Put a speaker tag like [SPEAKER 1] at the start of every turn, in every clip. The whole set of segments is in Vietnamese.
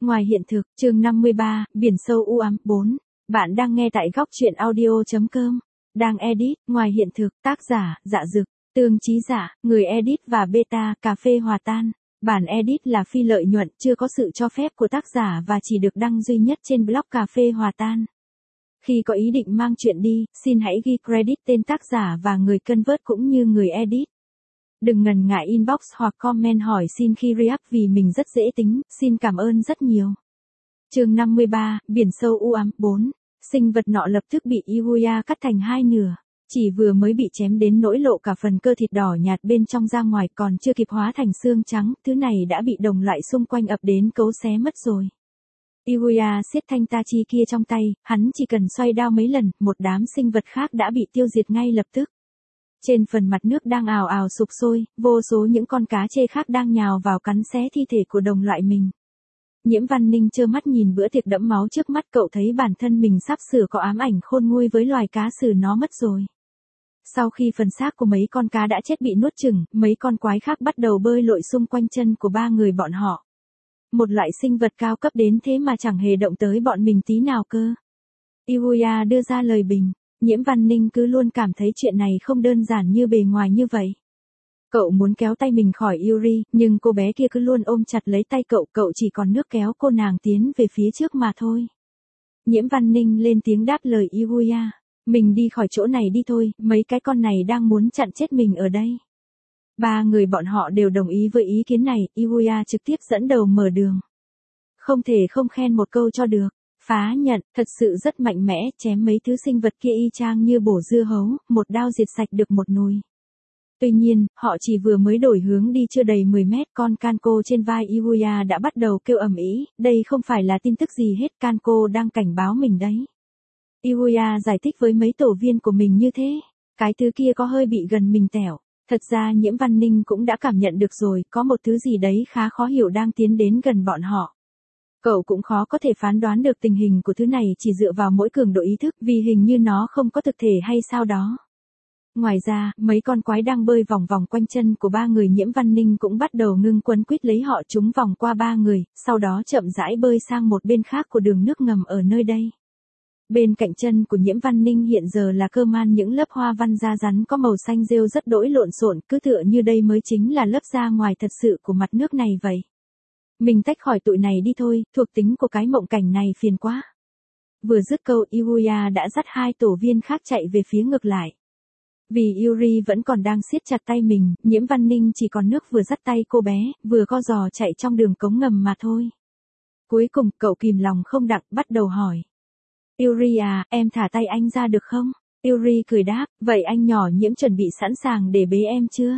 [SPEAKER 1] Ngoài hiện thực, chương 53, biển sâu u ám, 4. Bạn đang nghe tại góc truyện audio.com. Đang edit, ngoài hiện thực, tác giả, Dạ Dực, Tương Chí Dạ, người edit và beta, cà phê hòa tan. Bản edit là phi lợi nhuận, chưa có sự cho phép của tác giả và chỉ được đăng duy nhất trên blog cà phê hòa tan. Khi có ý định mang chuyện đi, xin hãy ghi credit tên tác giả và người convert cũng như người edit. Đừng ngần ngại inbox hoặc comment hỏi xin khi re-up vì mình rất dễ tính, xin cảm ơn rất nhiều. Chương 53, biển sâu u ám, 4. Sinh vật nọ lập tức bị Ihuya cắt thành hai nửa. Chỉ vừa mới bị chém đến nỗi lộ cả phần cơ thịt đỏ nhạt bên trong ra ngoài còn chưa kịp hóa thành xương trắng, thứ này đã bị đồng loại xung quanh ập đến cấu xé mất rồi. Ihuya siết thanh tachi kia trong tay, hắn chỉ cần xoay đao mấy lần, một đám sinh vật khác đã bị tiêu diệt ngay lập tức. Trên phần mặt nước đang ào ào sục sôi, vô số những con cá trê khác đang nhào vào cắn xé thi thể của đồng loại mình. Nhiễm Văn Ninh trơ mắt nhìn bữa tiệc đẫm máu trước mắt, cậu thấy bản thân mình sắp sửa có ám ảnh khôn nguôi với loài cá sừ nó mất rồi. Sau khi phần xác của mấy con cá đã chết bị nuốt chửng, mấy con quái khác bắt đầu bơi lội xung quanh chân của ba người bọn họ. Một loại sinh vật cao cấp đến thế mà chẳng hề động tới bọn mình tí nào cơ. Ihuya đưa ra lời bình. Nhiễm Văn Ninh cứ luôn cảm thấy chuyện này không đơn giản như bề ngoài như vậy. Cậu muốn kéo tay mình khỏi Yuri, nhưng cô bé kia cứ luôn ôm chặt lấy tay cậu chỉ còn nước kéo cô nàng tiến về phía trước mà thôi. Nhiễm Văn Ninh lên tiếng đáp lời Ihuya. Mình đi khỏi chỗ này đi thôi, mấy cái con này đang muốn chặn chết mình ở đây. Ba người bọn họ đều đồng ý với ý kiến này, Ihuya trực tiếp dẫn đầu mở đường. Không thể không khen một câu cho được. Phá nhận, thật sự rất mạnh mẽ, chém mấy thứ sinh vật kia y chang như bổ dưa hấu, một đao diệt sạch được một nồi. Tuy nhiên, họ chỉ vừa mới đổi hướng đi chưa đầy 10 mét, con Kanko trên vai Ihuya đã bắt đầu kêu ầm ĩ, đây không phải là tin tức gì hết, Kanko đang cảnh báo mình đấy. Ihuya giải thích với mấy tổ viên của mình như thế, cái thứ kia có hơi bị gần mình tẻo. Thật ra Nhiễm Văn Ninh cũng đã cảm nhận được rồi, có một thứ gì đấy khá khó hiểu đang tiến đến gần bọn họ. Cậu cũng khó có thể phán đoán được tình hình của thứ này chỉ dựa vào mỗi cường độ ý thức vì hình như nó không có thực thể hay sao đó. Ngoài ra, mấy con quái đang bơi vòng vòng quanh chân của ba người Nhiễm Văn Ninh cũng bắt đầu ngưng quấn quýt lấy họ, chúng vòng qua ba người, sau đó chậm rãi bơi sang một bên khác của đường nước ngầm ở nơi đây. Bên cạnh chân của Nhiễm Văn Ninh hiện giờ là cơ man những lớp hoa văn da rắn có màu xanh rêu rất đỗi lộn xộn, cứ tựa như đây mới chính là lớp da ngoài thật sự của mặt nước này vậy. Mình tách khỏi tụi này đi thôi, thuộc tính của cái mộng cảnh này phiền quá. Vừa dứt câu Ihuya đã dắt hai tổ viên khác chạy về phía ngược lại. Vì Yuri vẫn còn đang siết chặt tay mình, Nhiễm Văn Ninh chỉ còn nước vừa dắt tay cô bé, vừa co giò chạy trong đường cống ngầm mà thôi. Cuối cùng cậu kìm lòng không đặng bắt đầu hỏi. Yuri à, em thả tay anh ra được không? Yuri cười đáp, vậy anh nhỏ Nhiễm chuẩn bị sẵn sàng để bế em chưa?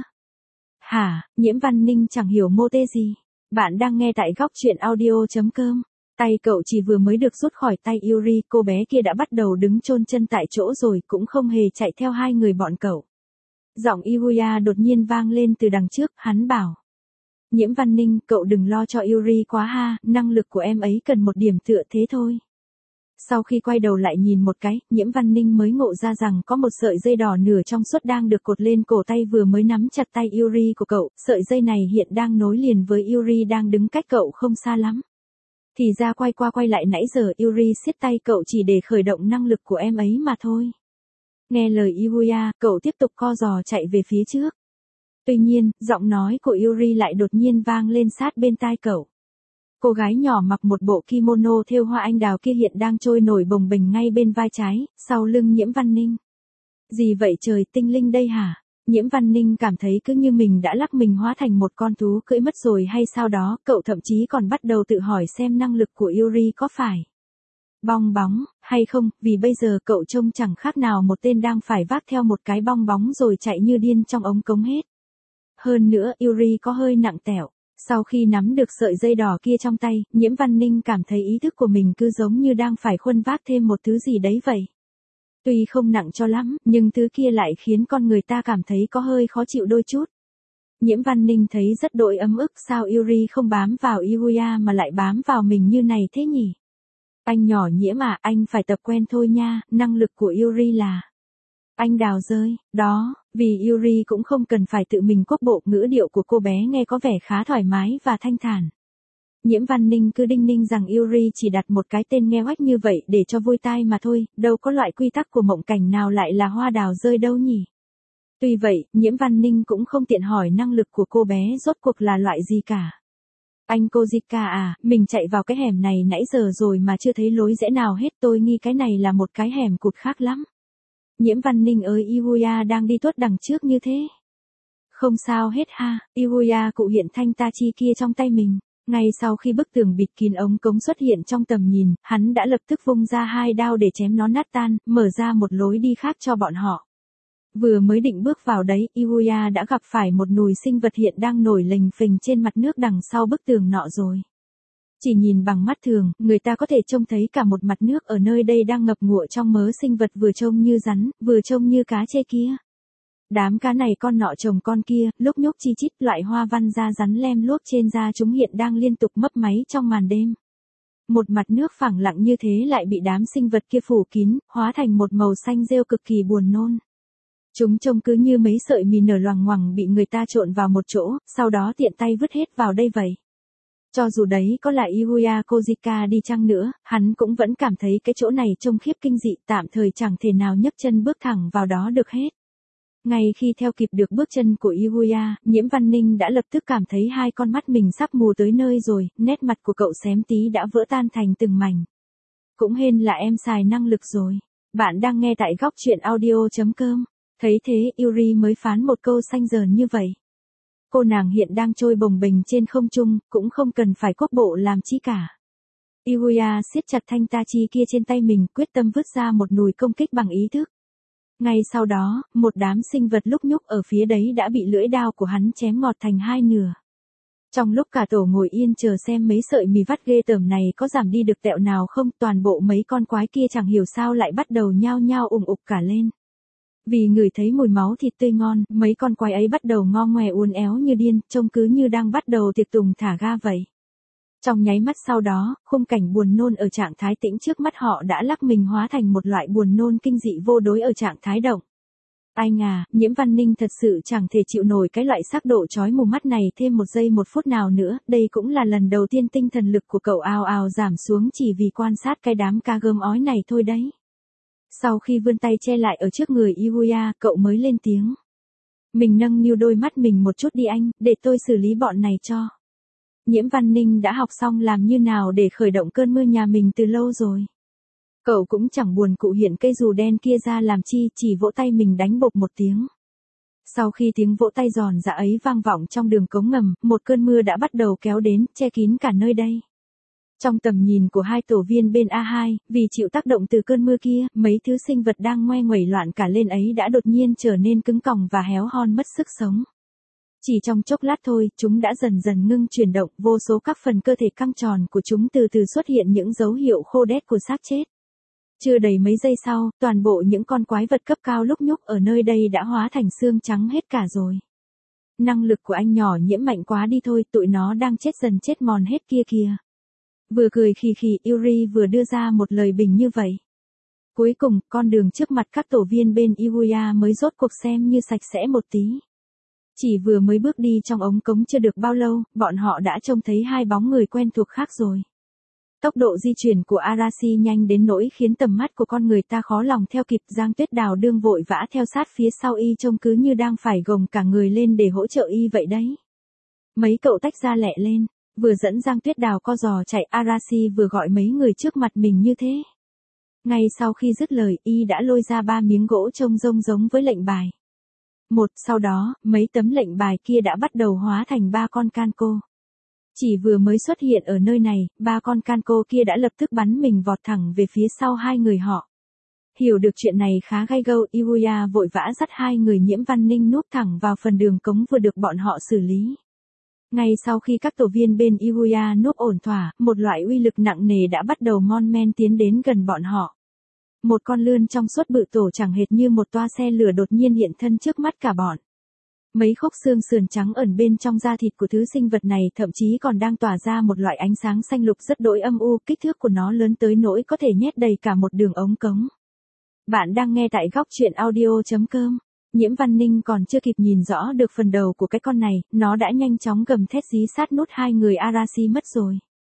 [SPEAKER 1] Hả, Nhiễm Văn Ninh chẳng hiểu mô tê gì. Bạn đang nghe tại góc truyện audio.com. Tay cậu chỉ vừa mới được rút khỏi tay Yuri, cô bé kia đã bắt đầu đứng chôn chân tại chỗ rồi, cũng không hề chạy theo hai người bọn cậu. Giọng Ihuya đột nhiên vang lên từ đằng trước, hắn bảo. Nhiễm Văn Ninh, cậu đừng lo cho Yuri quá ha, năng lực của em ấy cần một điểm tựa thế thôi. Sau khi quay đầu lại nhìn một cái, Nhiễm Văn Ninh mới ngộ ra rằng có một sợi dây đỏ nửa trong suốt đang được cột lên cổ tay vừa mới nắm chặt tay Yuri của cậu, sợi dây này hiện đang nối liền với Yuri đang đứng cách cậu không xa lắm. Thì ra quay qua quay lại nãy giờ Yuri siết tay cậu chỉ để khởi động năng lực của em ấy mà thôi. Nghe lời Ihuya, cậu tiếp tục co giò chạy về phía trước. Tuy nhiên, giọng nói của Yuri lại đột nhiên vang lên sát bên tai cậu. Cô gái nhỏ mặc một bộ kimono thêu hoa anh đào kia hiện đang trôi nổi bồng bềnh ngay bên vai trái, sau lưng Nhiễm Văn Ninh. Gì vậy trời, tinh linh đây hả? Nhiễm Văn Ninh cảm thấy cứ như mình đã lắc mình hóa thành một con thú cưỡi mất rồi hay sao đó, cậu thậm chí còn bắt đầu tự hỏi xem năng lực của Yuri có phải bong bóng hay không, vì bây giờ cậu trông chẳng khác nào một tên đang phải vác theo một cái bong bóng rồi chạy như điên trong ống cống hết. Hơn nữa Yuri có hơi nặng tẻo. Sau khi nắm được sợi dây đỏ kia trong tay, Nhiễm Văn Ninh cảm thấy ý thức của mình cứ giống như đang phải khuân vác thêm một thứ gì đấy vậy. Tuy không nặng cho lắm, nhưng thứ kia lại khiến con người ta cảm thấy có hơi khó chịu đôi chút. Nhiễm Văn Ninh thấy rất đỗi ấm ức, sao Yuri không bám vào Ihuya mà lại bám vào mình như này thế nhỉ? Anh nhỏ Nhiễm à, anh phải tập quen thôi nha, năng lực của Yuri là anh đào rơi, đó, vì Yuri cũng không cần phải tự mình quốc bộ, ngữ điệu của cô bé nghe có vẻ khá thoải mái và thanh thản. Nhiễm Văn Ninh cứ đinh ninh rằng Yuri chỉ đặt một cái tên nghe oách như vậy để cho vui tai mà thôi, đâu có loại quy tắc của mộng cảnh nào lại là hoa đào rơi đâu nhỉ. Tuy vậy, Nhiễm Văn Ninh cũng không tiện hỏi năng lực của cô bé rốt cuộc là loại gì cả. Anh Kojika à, mình chạy vào cái hẻm này nãy giờ rồi mà chưa thấy lối rẽ nào hết, tôi nghi cái này là một cái hẻm cụt khác lắm. Nhiễm Văn Ninh ơi, Iwuya đang đi tuốt đằng trước như thế. Không sao hết ha, Iwuya cụ hiện thanh tachi kia trong tay mình. Ngay sau khi bức tường bịt kín ống cống xuất hiện trong tầm nhìn, hắn đã lập tức vung ra 2 đao để chém nó nát tan, mở ra một lối đi khác cho bọn họ. Vừa mới định bước vào đấy, Iwuya đã gặp phải một nùi sinh vật hiện đang nổi lềnh phềnh trên mặt nước đằng sau bức tường nọ rồi. Chỉ nhìn bằng mắt thường, người ta có thể trông thấy cả một mặt nước ở nơi đây đang ngập ngụa trong mớ sinh vật vừa trông như rắn, vừa trông như cá chê kia. Đám cá này con nọ chồng con kia, lúc nhúc chi chít, loại hoa văn da rắn lem luốc trên da chúng hiện đang liên tục mấp máy trong màn đêm. Một mặt nước phẳng lặng như thế lại bị đám sinh vật kia phủ kín, hóa thành một màu xanh rêu cực kỳ buồn nôn. Chúng trông cứ như mấy sợi mì nở loằng ngoằng bị người ta trộn vào một chỗ, sau đó tiện tay vứt hết vào đây vậy. Cho dù đấy có là Iwuya Kojika đi chăng nữa, hắn cũng vẫn cảm thấy cái chỗ này trông khiếp kinh dị, tạm thời chẳng thể nào nhấc chân bước thẳng vào đó được hết. Ngay khi theo kịp được bước chân của Iwuya, Nhiễm Văn Ninh đã lập tức cảm thấy 2 con mắt mình sắp mù tới nơi rồi, nét mặt của cậu xém tí đã vỡ tan thành từng mảnh. Cũng hên là em xài năng lực rồi. Bạn đang nghe tại góc truyện audio.com. Thấy thế, Yuri mới phán một câu xanh dờn như vậy. Cô nàng hiện đang trôi bồng bềnh trên không trung, cũng không cần phải quốc bộ làm chi cả. Iwuya siết chặt thanh tachi kia trên tay mình, quyết tâm vứt ra một nùi công kích bằng ý thức. Ngay sau đó, một đám sinh vật lúc nhúc ở phía đấy đã bị lưỡi đao của hắn chém ngọt thành 2 nửa. Trong lúc cả tổ ngồi yên chờ xem mấy sợi mì vắt ghê tởm này có giảm đi được tẹo nào không, toàn bộ mấy con quái kia chẳng hiểu sao lại bắt đầu nhao nhao ùng ục cả lên. Vì ngửi thấy mùi máu thịt tươi ngon, mấy con quái ấy bắt đầu ngo ngoe uốn éo như điên, trông cứ như đang bắt đầu tiệc tùng thả ga vậy. Trong nháy mắt sau đó, khung cảnh buồn nôn ở trạng thái tĩnh trước mắt họ đã lắc mình hóa thành một loại buồn nôn kinh dị vô đối ở trạng thái động. Anh à, Nhiễm Văn Ninh thật sự chẳng thể chịu nổi cái loại sắc độ chói mù mắt này thêm 1 giây 1 phút nào nữa, đây cũng là lần đầu tiên tinh thần lực của cậu ào ào giảm xuống chỉ vì quan sát cái đám cá gớm ói này thôi đấy. Sau khi vươn tay che lại ở trước người Iwuya, cậu mới lên tiếng. Mình nâng niu đôi mắt mình một chút đi anh, để tôi xử lý bọn này cho. Nhiễm Văn Ninh đã học xong làm như nào để khởi động cơn mưa nhà mình từ lâu rồi. Cậu cũng chẳng buồn cụ hiện cây dù đen kia ra làm chi, chỉ vỗ tay mình đánh bộp một tiếng. Sau khi tiếng vỗ tay giòn giã ấy vang vọng trong đường cống ngầm, một cơn mưa đã bắt đầu kéo đến, che kín cả nơi đây. Trong tầm nhìn của 2 tổ viên bên A2, vì chịu tác động từ cơn mưa kia, mấy thứ sinh vật đang ngoe nguẩy loạn cả lên ấy đã đột nhiên trở nên cứng còng và héo hon mất sức sống. Chỉ trong chốc lát thôi, chúng đã dần dần ngưng chuyển động, vô số các phần cơ thể căng tròn của chúng từ từ xuất hiện những dấu hiệu khô đét của xác chết. Chưa đầy mấy giây sau, toàn bộ những con quái vật cấp cao lúc nhúc ở nơi đây đã hóa thành xương trắng hết cả rồi. Năng lực của anh nhỏ Nhiễm mạnh quá đi thôi, tụi nó đang chết dần chết mòn hết kia kìa. Vừa cười khì khì, Yuri vừa đưa ra một lời bình như vậy. Cuối cùng, con đường trước mặt các tổ viên bên Iwuya mới rốt cuộc xem như sạch sẽ một tí. Chỉ vừa mới bước đi trong ống cống chưa được bao lâu, bọn họ đã trông thấy 2 bóng người quen thuộc khác rồi. Tốc độ di chuyển của Arashi nhanh đến nỗi khiến tầm mắt của con người ta khó lòng theo kịp. Giang Tuyết Đào đương vội vã theo sát phía sau y, trông cứ như đang phải gồng cả người lên để hỗ trợ y vậy đấy. Mấy cậu tách ra lẹ lên, vừa dẫn Giang Tuyết Đào co giò chạy, Arashi vừa gọi mấy người trước mặt mình như thế. Ngay sau khi dứt lời, y đã lôi ra 3 miếng gỗ trông giống với lệnh bài. Sau đó, mấy tấm lệnh bài kia đã bắt đầu hóa thành 3 con Kanko. Chỉ vừa mới xuất hiện ở nơi này, 3 con Kanko kia đã lập tức bắn mình vọt thẳng về phía sau 2 người họ. Hiểu được chuyện này khá gay go, Iwuya vội vã dắt 2 người Nhiễm Văn Ninh núp thẳng vào phần đường cống vừa được bọn họ xử lý. Ngay sau khi các tổ viên bên Iwuya núp ổn thỏa, một loại uy lực nặng nề đã bắt đầu mon men tiến đến gần bọn họ. Một con lươn trong suốt bự tổ chẳng hệt như một toa xe lửa đột nhiên hiện thân trước mắt cả bọn. Mấy khúc xương sườn trắng ẩn bên trong da thịt của thứ sinh vật này thậm chí còn đang tỏa ra một loại ánh sáng xanh lục rất đỗi âm u, kích thước của nó lớn tới nỗi có thể nhét đầy cả một đường ống cống. Bạn đang nghe tại góc truyện audio.com. Nhiễm Văn Ninh còn chưa kịp nhìn rõ được phần đầu của cái con này, nó đã nhanh chóng gầm thét dí sát nút 2 người Arashi mất rồi.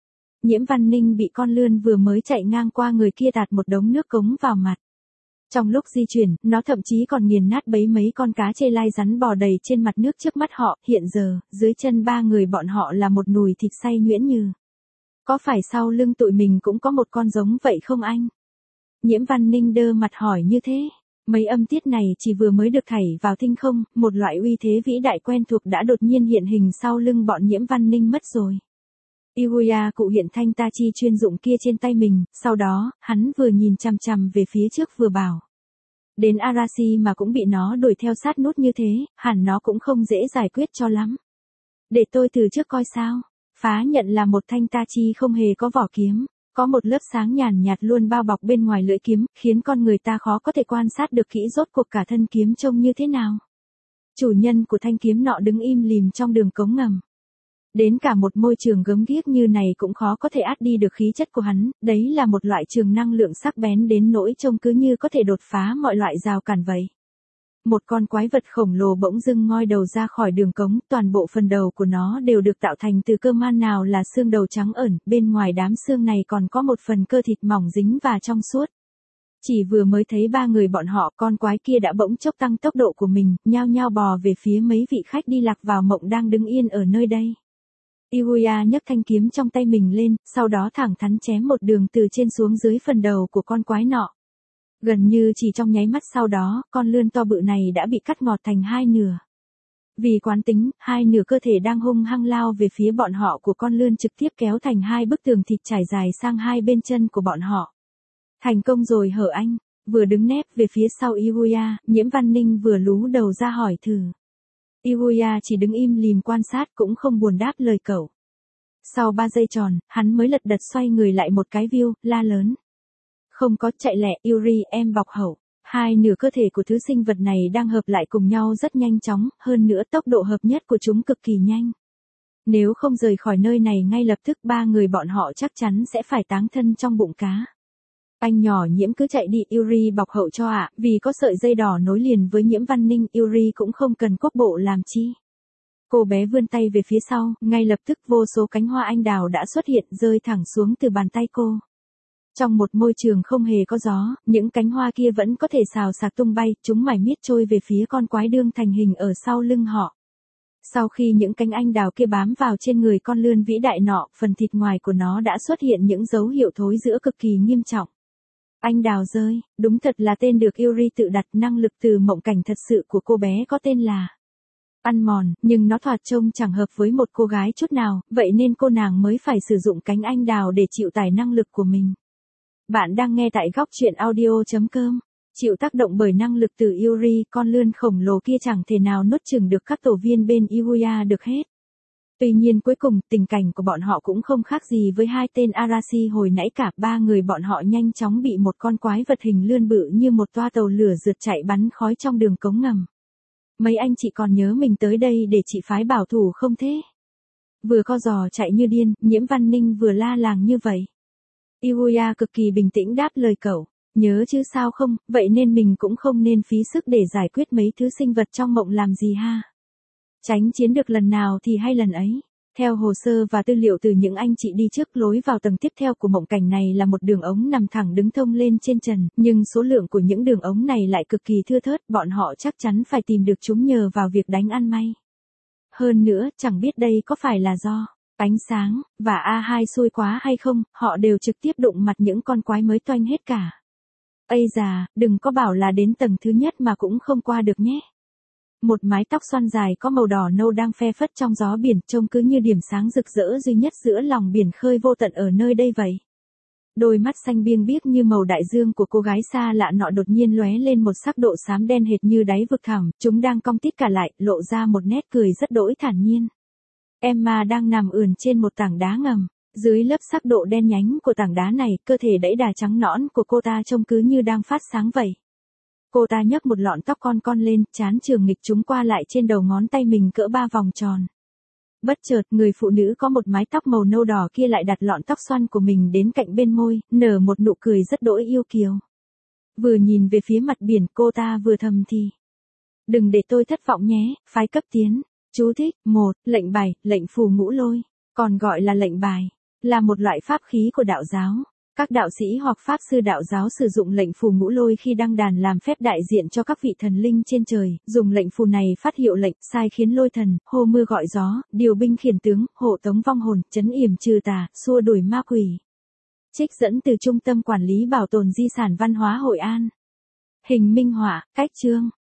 [SPEAKER 1] Nhiễm Văn Ninh bị con lươn vừa mới chạy ngang qua người kia tạt một đống nước cống vào mặt. Trong lúc di chuyển, nó thậm chí còn nghiền nát bấy mấy con cá chê lai rắn bò đầy trên mặt nước trước mắt họ. Hiện giờ, dưới chân ba người bọn họ là một nùi thịt xay nhuyễn như. Có phải sau lưng tụi mình cũng có một con giống vậy không anh? Nhiễm Văn Ninh đơ mặt hỏi như thế. Mấy âm tiết này chỉ vừa mới được thảy vào tinh không, một loại uy thế vĩ đại quen thuộc đã đột nhiên hiện hình sau lưng bọn Nhiễm Văn Ninh mất rồi. Iwaya cụ hiện thanh ta chi chuyên dụng kia trên tay mình, sau đó, hắn vừa nhìn chằm chằm về phía trước vừa bảo. Đến Arashi mà cũng bị nó đuổi theo sát nút như thế, hẳn nó cũng không dễ giải quyết cho lắm. Để tôi từ trước coi sao. Phá nhận là một thanh ta chi không hề có vỏ kiếm. Có một lớp sáng nhàn nhạt luôn bao bọc bên ngoài lưỡi kiếm, khiến con người ta khó có thể quan sát được kỹ rốt cuộc cả thân kiếm trông như thế nào. Chủ nhân của thanh kiếm nọ đứng im lìm trong đường cống ngầm. Đến cả một môi trường gớm ghiếc như này cũng khó có thể át đi được khí chất của hắn, đấy là một loại trường năng lượng sắc bén đến nỗi trông cứ như có thể đột phá mọi loại rào cản vậy. Một con quái vật khổng lồ bỗng dưng ngoi đầu ra khỏi đường cống, toàn bộ phần đầu của nó đều được tạo thành từ cơ man nào là xương đầu trắng ẩn, bên ngoài đám xương này còn có một phần cơ thịt mỏng dính và trong suốt. Chỉ vừa mới thấy ba người bọn họ, con quái kia đã bỗng chốc tăng tốc độ của mình, nhao nhao bò về phía mấy vị khách đi lạc vào mộng đang đứng yên ở nơi đây. Iwaya nhấc thanh kiếm trong tay mình lên, sau đó thẳng thắn chém một đường từ trên xuống dưới phần đầu của con quái nọ. Gần như chỉ trong nháy mắt sau đó, con lươn to bự này đã bị cắt ngọt thành hai nửa. Vì quán tính, hai nửa cơ thể đang hung hăng lao về phía bọn họ của con lươn trực tiếp kéo thành hai bức tường thịt trải dài sang hai bên chân của bọn họ. Thành công rồi hở anh, vừa đứng nép về phía sau Iwaya, Nhiễm Văn Ninh vừa lú đầu ra hỏi thử. Iwaya chỉ đứng im lìm quan sát cũng không buồn đáp lời cậu. Sau 3 giây tròn, hắn mới lật đật xoay người lại một cái view, la lớn. Không có chạy lẹ, Yuri em bọc hậu. Hai nửa cơ thể của thứ sinh vật này đang hợp lại cùng nhau rất nhanh chóng, hơn nữa tốc độ hợp nhất của chúng cực kỳ nhanh. Nếu không rời khỏi nơi này ngay lập tức ba người bọn họ chắc chắn sẽ phải táng thân trong bụng cá. Anh nhỏ Nhiễm cứ chạy đi, Yuri bọc hậu cho ạ, vì có sợi dây đỏ nối liền với Nhiễm Văn Ninh, Yuri cũng không cần quốc bộ làm chi. Cô bé vươn tay về phía sau, ngay lập tức vô số cánh hoa anh đào đã xuất hiện rơi thẳng xuống từ bàn tay cô. Trong một môi trường không hề có gió, những cánh hoa kia vẫn có thể xào xạc tung bay, chúng mải miết trôi về phía con quái đương thành hình ở sau lưng họ. Sau khi những cánh anh đào kia bám vào trên người con lươn vĩ đại nọ, phần thịt ngoài của nó đã xuất hiện những dấu hiệu thối rữa cực kỳ nghiêm trọng. Anh đào rơi, đúng thật là tên được Yuri tự đặt, năng lực từ mộng cảnh thật sự của cô bé có tên là ăn mòn, nhưng nó thoạt trông chẳng hợp với một cô gái chút nào, vậy nên cô nàng mới phải sử dụng cánh anh đào để chịu tải năng lực của mình. Bạn đang nghe tại góc truyện audio.com. Chịu tác động bởi năng lực từ Yuri, con lươn khổng lồ kia chẳng thể nào nuốt chửng được các tổ viên bên Iwaya được hết. Tuy nhiên cuối cùng, tình cảnh của bọn họ cũng không khác gì với hai tên Arashi hồi nãy cả, ba người bọn họ nhanh chóng bị một con quái vật hình lươn bự như một toa tàu lửa rượt chạy bắn khói trong đường cống ngầm. Mấy anh chị còn nhớ mình tới đây để chị phái bảo thủ không thế? Vừa co giò chạy như điên, Nhiễm Văn Ninh vừa la làng như vậy. Iwaya cực kỳ bình tĩnh đáp lời cậu. Nhớ chứ sao không, vậy nên mình cũng không nên phí sức để giải quyết mấy thứ sinh vật trong mộng làm gì ha. Tránh chiến được lần nào thì hay lần ấy. Theo hồ sơ và tư liệu từ những anh chị đi trước, lối vào tầng tiếp theo của mộng cảnh này là một đường ống nằm thẳng đứng thông lên trên trần, nhưng số lượng của những đường ống này lại cực kỳ thưa thớt, bọn họ chắc chắn phải tìm được chúng nhờ vào việc đánh ăn may. Hơn nữa, chẳng biết đây có phải là do ánh sáng và A2 xui quá hay không, họ đều trực tiếp đụng mặt những con quái mới toanh hết cả. Ây già, đừng có bảo là đến tầng thứ nhất mà cũng không qua được nhé. Một mái tóc xoăn dài có màu đỏ nâu đang phe phất trong gió biển, trông cứ như điểm sáng rực rỡ duy nhất giữa lòng biển khơi vô tận ở nơi đây vậy. Đôi mắt xanh biêng biếc như màu đại dương của cô gái xa lạ nọ đột nhiên lóe lên một sắc độ xám đen hệt như đáy vực thẳm, chúng đang cong tít cả lại, lộ ra một nét cười rất đỗi thản nhiên. Emma đang nằm ườn trên một tảng đá ngầm. Dưới lớp sắc độ đen nhánh của tảng đá này, cơ thể đẫy đà trắng nõn của cô ta trông cứ như đang phát sáng vậy. Cô ta nhấc một lọn tóc con lên, trán trường nghịch chúng qua lại trên đầu ngón tay mình cỡ 3 vòng tròn. Bất chợt, người phụ nữ có một mái tóc màu nâu đỏ kia lại đặt lọn tóc xoăn của mình đến cạnh bên môi, nở một nụ cười rất đỗi yêu kiều. Vừa nhìn về phía mặt biển, cô ta vừa thầm thì. Đừng để tôi thất vọng nhé, phái cấp tiến. Chú thích, 1, lệnh bài, lệnh phù ngũ lôi, còn gọi là lệnh bài. là một loại pháp khí của đạo giáo. Các đạo sĩ hoặc pháp sư đạo giáo sử dụng lệnh phù ngũ lôi khi đăng đàn làm phép đại diện cho các vị thần linh trên trời, dùng lệnh phù này phát hiệu lệnh, sai khiến lôi thần, hô mưa gọi gió, điều binh khiển tướng, hộ tống vong hồn, trấn yểm trừ tà, xua đuổi ma quỷ. Trích dẫn từ Trung tâm Quản lý Bảo tồn Di sản Văn hóa Hội An. Hình minh họa, cách chương.